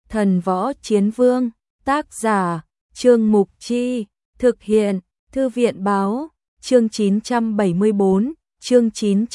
Thần Võ Chiến Vương, tác giả, Trương Mục Chi, thực hiện, Thư viện Báo, chương 974, chương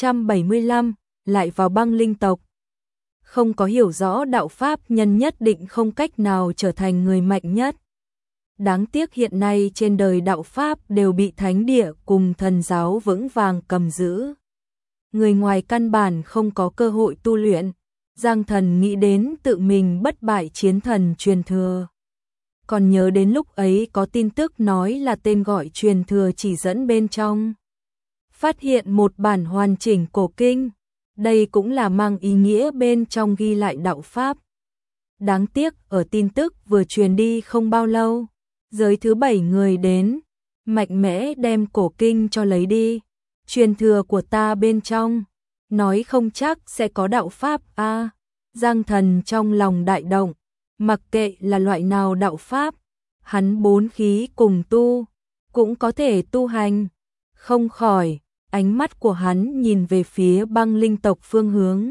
975, lại vào băng linh tộc. Không có hiểu rõ đạo pháp nhân nhất định không cách nào trở thành người mạnh nhất. Đáng tiếc hiện nay trên đời đạo pháp đều bị thánh địa cùng thần giáo vững vàng cầm giữ. Người ngoài căn bản không có cơ hội tu luyện. Giang Thần nghĩ đến tự mình bất bại chiến thần truyền thừa. Còn nhớ đến lúc ấy có tin tức nói là tên gọi truyền thừa chỉ dẫn bên trong. Phát hiện một bản hoàn chỉnh cổ kinh. Đây cũng là mang ý nghĩa bên trong ghi lại đạo pháp. Đáng tiếc ở tin tức vừa truyền đi không bao lâu. Giới thứ 7 người đến. Mạnh mẽ đem cổ kinh cho lấy đi. Truyền thừa của ta bên trong. Nói không chắc sẽ có đạo pháp a. Giang Thần trong lòng đại động, mặc kệ là loại nào đạo pháp, hắn 4 khí cùng tu, cũng có thể tu hành. Không khỏi, ánh mắt của hắn nhìn về phía băng linh tộc phương hướng.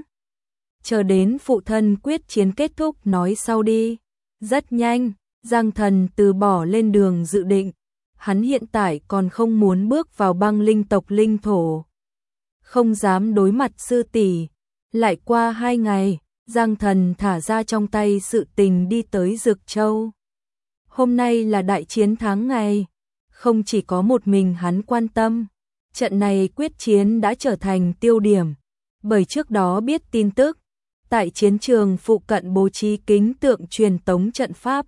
Chờ đến phụ thân quyết chiến kết thúc nói sau đi. Rất nhanh, Giang Thần từ bỏ lên đường dự định. Hắn hiện tại còn không muốn bước vào băng linh tộc linh thổ. Không dám đối mặt sư tỷ. Lại qua 2 ngày, Giang Thần thả ra trong tay sự tình đi tới Dực Châu. Hôm nay là đại chiến tháng ngày. Không chỉ có một mình hắn quan tâm. Trận này quyết chiến đã trở thành tiêu điểm. Bởi trước đó biết tin tức. Tại chiến trường phụ cận bố trí kính tượng truyền tống trận pháp.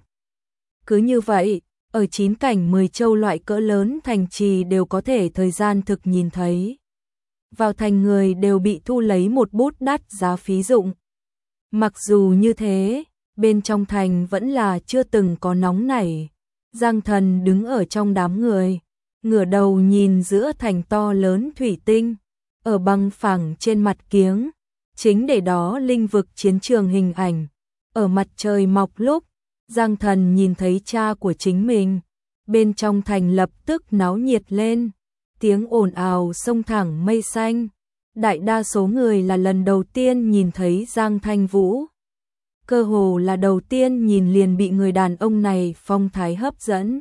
Cứ như vậy, ở 9 cảnh 10 châu loại cỡ lớn thành trì đều có thể thời gian thực nhìn thấy. Vào thành người đều bị thu lấy một bút đắt giá phí dụng. Mặc dù như thế, bên trong thành vẫn là chưa từng có nóng nảy. Giang Thần đứng ở trong đám người, ngửa đầu nhìn giữa thành to lớn thủy tinh, ở băng phẳng trên mặt kiếng, chính để đó linh vực chiến trường hình ảnh. Ở mặt trời mọc lúc, Giang Thần nhìn thấy cha của chính mình, bên trong thành lập tức náo nhiệt lên. Tiếng ồn ào xông thẳng mây xanh. Đại đa số người là lần đầu tiên nhìn thấy Giang Thanh Vũ. Cơ hồ là đầu tiên nhìn liền bị người đàn ông này phong thái hấp dẫn.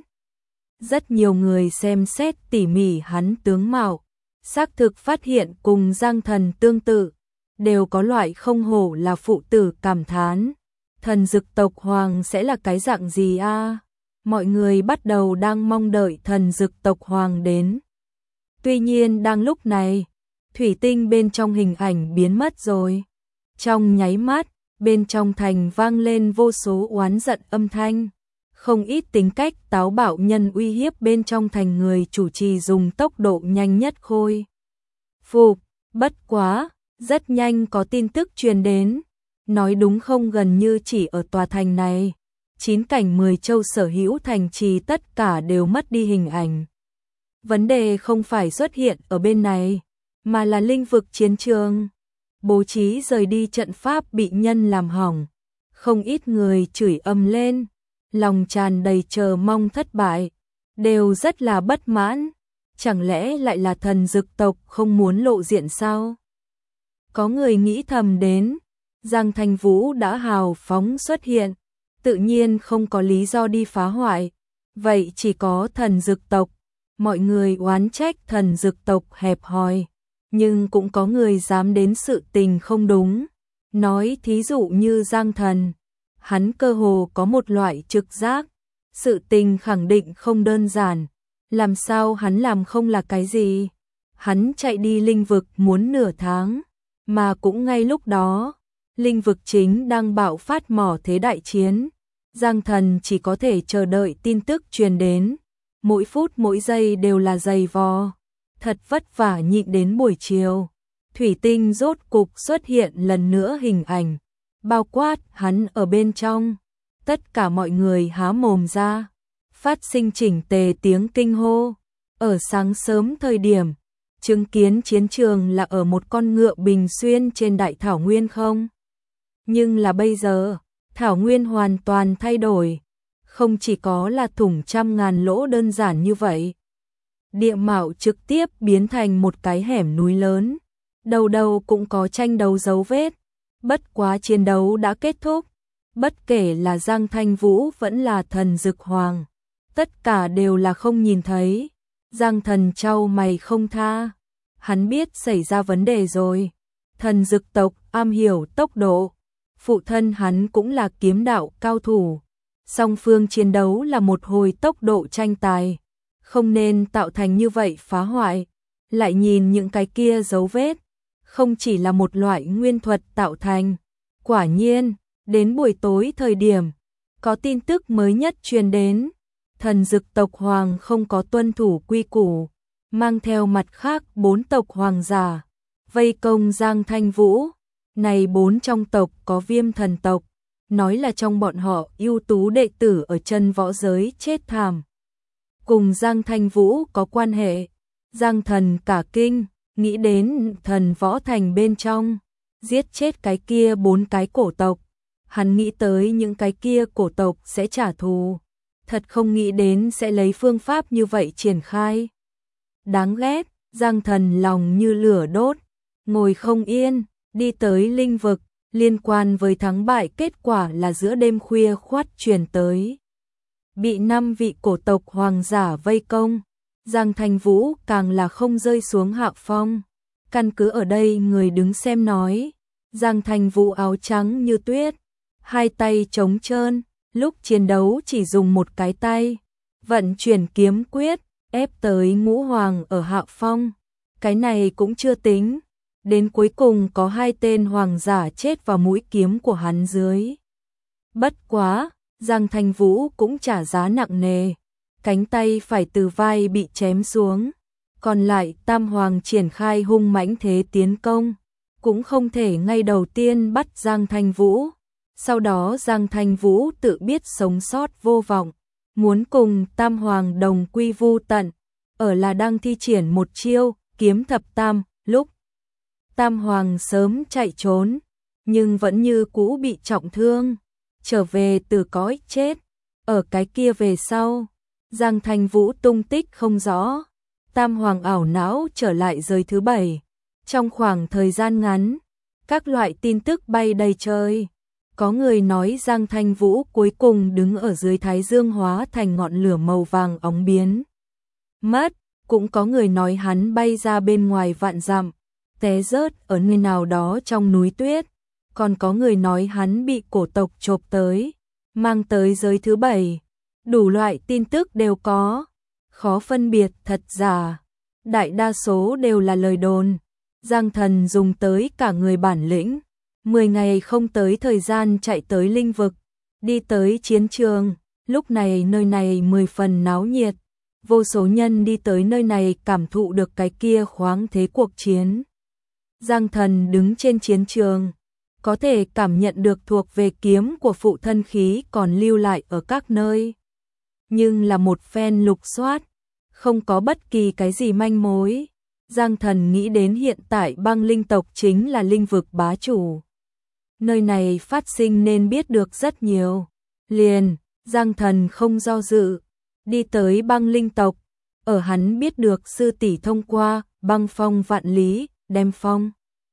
Rất nhiều người xem xét tỉ mỉ hắn tướng mạo, xác thực phát hiện cùng Giang Thần tương tự, đều có loại không hổ là phụ tử cảm thán. Thần Dực tộc hoàng sẽ là cái dạng gì a? Mọi người bắt đầu đang mong đợi thần Dực tộc hoàng đến. Tuy nhiên đang lúc này, thủy tinh bên trong hình ảnh biến mất rồi. Trong nháy mắt, bên trong thành vang lên vô số oán giận âm thanh. Không ít tính cách táo bạo nhân uy hiếp bên trong thành người chủ trì dùng tốc độ nhanh nhất khôi phục. Bất quá, rất nhanh có tin tức truyền đến. Nói đúng không gần như chỉ ở tòa thành này. 9 cảnh 10 châu sở hữu thành trì tất cả đều mất đi hình ảnh. Vấn đề không phải xuất hiện ở bên này, mà là linh vực chiến trường. Bố trí rời đi trận pháp bị nhân làm hỏng. Không ít người chửi ầm lên, lòng tràn đầy chờ mong thất bại, đều rất là bất mãn. Chẳng lẽ lại là thần Dực tộc không muốn lộ diện sao? Có người nghĩ thầm đến, Giang Thanh Vũ đã hào phóng xuất hiện, tự nhiên không có lý do đi phá hoại. Vậy chỉ có thần Dực tộc. Mọi người oán trách thần Dực tộc hẹp hòi, nhưng cũng có người dám đến sự tình không đúng. Nói thí dụ như Giang Thần, hắn cơ hồ có một loại trực giác, sự tình khẳng định không đơn giản, làm sao hắn làm không là cái gì. Hắn chạy đi linh vực muốn nửa tháng, mà cũng ngay lúc đó, linh vực chính đang bạo phát mỏ thế đại chiến. Giang Thần chỉ có thể chờ đợi tin tức truyền đến. Mỗi phút mỗi giây đều là dày vò, thật vất vả nhịn đến buổi chiều. Thủy tinh rốt cục xuất hiện lần nữa hình ảnh, bao quát hắn ở bên trong. Tất cả mọi người há mồm ra, phát sinh chỉnh tề tiếng kinh hô. Ở sáng sớm thời điểm, chứng kiến chiến trường là ở một con ngựa bình xuyên trên đại thảo nguyên không? Nhưng là bây giờ, thảo nguyên hoàn toàn thay đổi. Không chỉ có là thủng trăm ngàn lỗ đơn giản như vậy. Địa mạo trực tiếp biến thành một cái hẻm núi lớn. Đầu đầu cũng có tranh đấu dấu vết. Bất quá chiến đấu đã kết thúc. Bất kể là Giang Thanh Vũ vẫn là Thần Dực Hoàng, tất cả đều là không nhìn thấy. Giang Thần chau mày không tha, hắn biết xảy ra vấn đề rồi. Thần Dực tộc am hiểu tốc độ, phụ thân hắn cũng là kiếm đạo cao thủ. Song phương chiến đấu là một hồi tốc độ tranh tài, không nên tạo thành như vậy phá hoại. Lại nhìn những cái kia dấu vết, không chỉ là một loại nguyên thuật tạo thành. Quả nhiên, đến buổi tối thời điểm, có tin tức mới nhất truyền đến. Thần Dực tộc hoàng không có tuân thủ quy củ, mang theo mặt khác 4 tộc hoàng giả, vây công Giang Thanh Vũ. Này 4 trong tộc có Viêm thần tộc, nói là trong bọn họ ưu tú đệ tử ở chân võ giới chết thảm. Cùng Giang Thanh Vũ có quan hệ. Giang Thần cả kinh, nghĩ đến thần võ thành bên trong, giết chết cái kia 4 cái cổ tộc. Hắn nghĩ tới những cái kia cổ tộc sẽ trả thù, thật không nghĩ đến sẽ lấy phương pháp như vậy triển khai. Đáng ghét, Giang Thần lòng như lửa đốt, ngồi không yên, đi tới linh vực, liên quan với thắng bại kết quả là giữa đêm khuya khoắt truyền tới. Bị 5 vị cổ tộc hoàng giả vây công, Giang Thanh Vũ càng là không rơi xuống hạ phong. Căn cứ ở đây người đứng xem nói, Giang Thanh Vũ áo trắng như tuyết, hai tay trống trơn, lúc chiến đấu chỉ dùng một cái tay, vận chuyển kiếm quyết, ép tới ngũ hoàng ở hạ phong. Cái này cũng chưa tính, đến cuối cùng có 2 tên hoàng giả chết vào mũi kiếm của hắn dưới. Bất quá, Giang Thanh Vũ cũng trả giá nặng nề, cánh tay phải từ vai bị chém xuống, còn lại tam hoàng triển khai hung mãnh thế tiến công, cũng không thể ngay đầu tiên bắt Giang Thanh Vũ. Sau đó Giang Thanh Vũ tự biết sống sót vô vọng, muốn cùng tam hoàng đồng quy vu tận, ở là đang thi triển một chiêu kiếm thập tam. Lúc tam hoàng sớm chạy trốn, nhưng vẫn như cũ bị trọng thương, trở về từ cõi chết. Ở cái kia về sau, Giang Thanh Vũ tung tích không rõ, tam hoàng ảo não trở lại giới thứ 7. Trong khoảng thời gian ngắn, các loại tin tức bay đầy trời. Có người nói Giang Thanh Vũ cuối cùng đứng ở dưới thái dương hóa thành ngọn lửa màu vàng óng biến mất, cũng có người nói hắn bay ra bên ngoài vạn dặm, té rớt ở nơi nào đó trong núi tuyết, còn có người nói hắn bị cổ tộc chộp tới, mang tới giới thứ 7. Đủ loại tin tức đều có, khó phân biệt thật giả, đại đa số đều là lời đồn. Giang Thần dùng tới cả người bản lĩnh, 10 ngày không tới thời gian chạy tới linh vực, đi tới chiến trường. Lúc này nơi này 10 phần náo nhiệt, vô số nhân đi tới nơi này cảm thụ được cái kia khoáng thế cuộc chiến. Giang Thần đứng trên chiến trường, có thể cảm nhận được thuộc về kiếm của phụ thân khí còn lưu lại ở các nơi. Nhưng là một phen lục soát, không có bất kỳ cái gì manh mối. Giang Thần nghĩ đến hiện tại băng linh tộc chính là linh vực bá chủ. Nơi này phát sinh nên biết được rất nhiều. Liền, Giang Thần không do dự, đi tới băng linh tộc. Ở hắn biết được sư tỷ thông qua băng phong vạn lý, đem phong,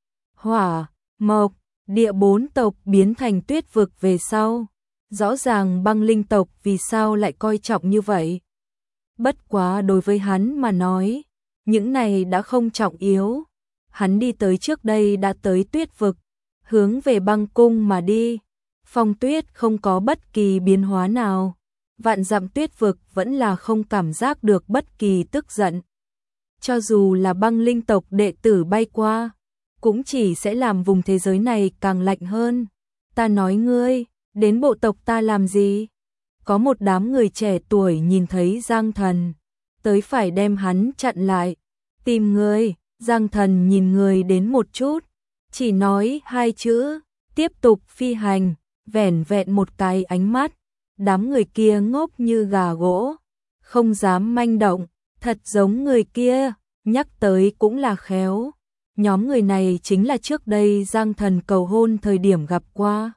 hỏa, mộc, địa 4 tộc biến thành tuyết vực về sau. Rõ ràng băng linh tộc vì sao lại coi trọng như vậy. Bất quá đối với hắn mà nói, những này đã không trọng yếu. Hắn đi tới trước đây đã tới tuyết vực, hướng về băng cung mà đi. Phong tuyết không có bất kỳ biến hóa nào. Vạn dặm tuyết vực vẫn là không cảm giác được bất kỳ tức giận. Cho dù là băng linh tộc đệ tử bay qua, cũng chỉ sẽ làm vùng thế giới này càng lạnh hơn. Ta nói ngươi, đến bộ tộc ta làm gì? Có một đám người trẻ tuổi nhìn thấy Giang Thần, tới phải đem hắn chặn lại. Tìm ngươi. Giang Thần nhìn người đến một chút, chỉ nói 2 chữ, tiếp tục phi hành, vẻn vẹn một cái ánh mắt. Đám người kia ngốc như gà gỗ, không dám manh động, thật giống người kia, nhắc tới cũng là khéo. Nhóm người này chính là trước đây Giang Thần cầu hôn thời điểm gặp qua.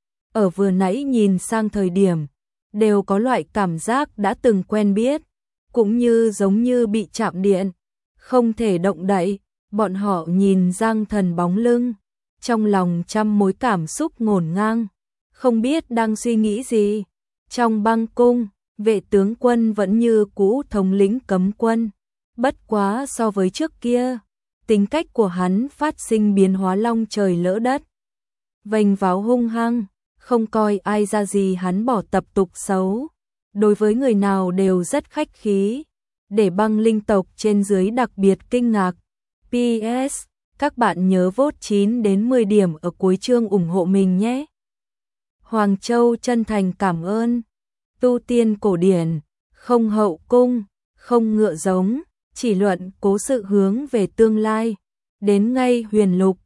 Ở vừa nãy nhìn sang thời điểm, đều có loại cảm giác đã từng quen biết, cũng như giống như bị chạm điện, không thể động đậy. Bọn họ nhìn Giang Thần bóng lưng, trong lòng trăm mối cảm xúc ngổn ngang, không biết đang suy nghĩ gì. Trong băng cung, vệ tướng quân vẫn như cũ thống lĩnh cấm quân. Bất quá so với trước kia, tính cách của hắn phát sinh biến hóa long trời lỡ đất. Vênh váo hung hăng, không coi ai ra gì, hắn bỏ tập tục xấu. Đối với người nào đều rất khách khí, để băng linh tộc trên dưới đặc biệt kinh ngạc. PS, các bạn nhớ vote 9 đến 10 điểm ở cuối chương ủng hộ mình nhé. Hoàng Châu chân thành cảm ơn. Tu tiên cổ điển, không hậu cung, không ngựa giống, chỉ luận cố sự hướng về tương lai. Đến ngay huyền lục,